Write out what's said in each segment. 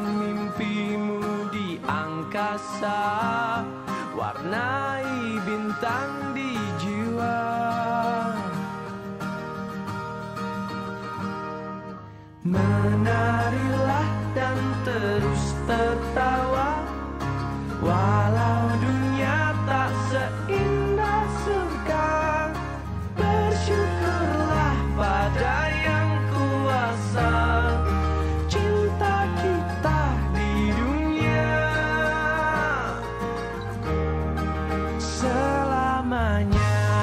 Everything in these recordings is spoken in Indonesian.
mimpimu di angkasa, warnai bintang di jiwa. Menarilah dan terus tertawa, walau dunia tak seindah surga. Bersyukurlah pada yang kuasa, cinta kita di dunia selamanya.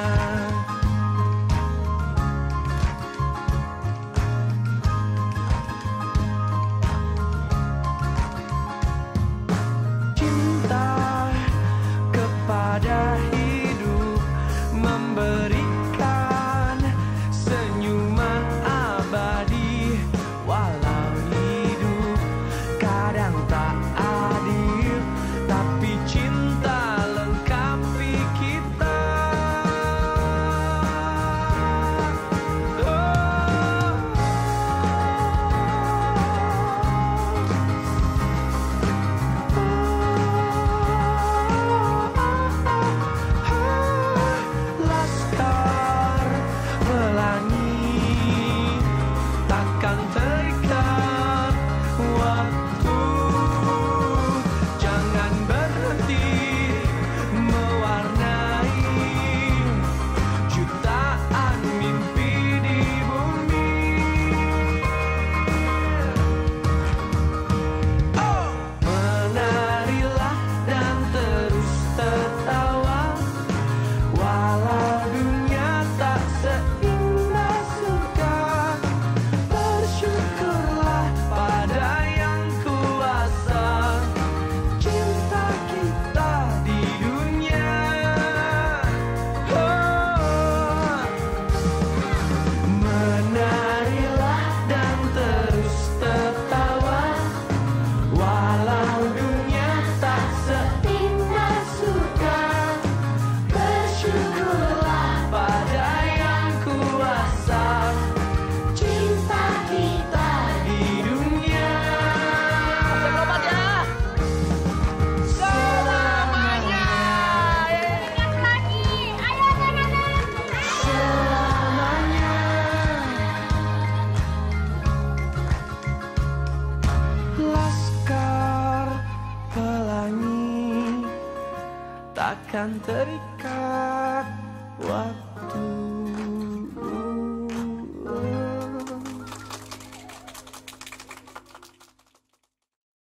Pada hidup memberikan senyuman abadi, walau hidup kadang tak adil, tapi cinta lengkapi kita. Takkan terikat waktu, jangan berhenti mewarnai jutaan mimpi di bumi. Oh, menarilah dan terus tertawa, walau dunia tak seindah surga. Bersyukurlah pada yang kuasa, cinta kita di dunia. Oh, menarilah dan terus tertawa, walau dunia tak seindah surga. Bersyukurlah pada yang kuasa, cinta kita di dunia selamanya. Ingat lagi, ayo teman-teman. Selamanya. Laskar Pelangi takkan terikat waktu.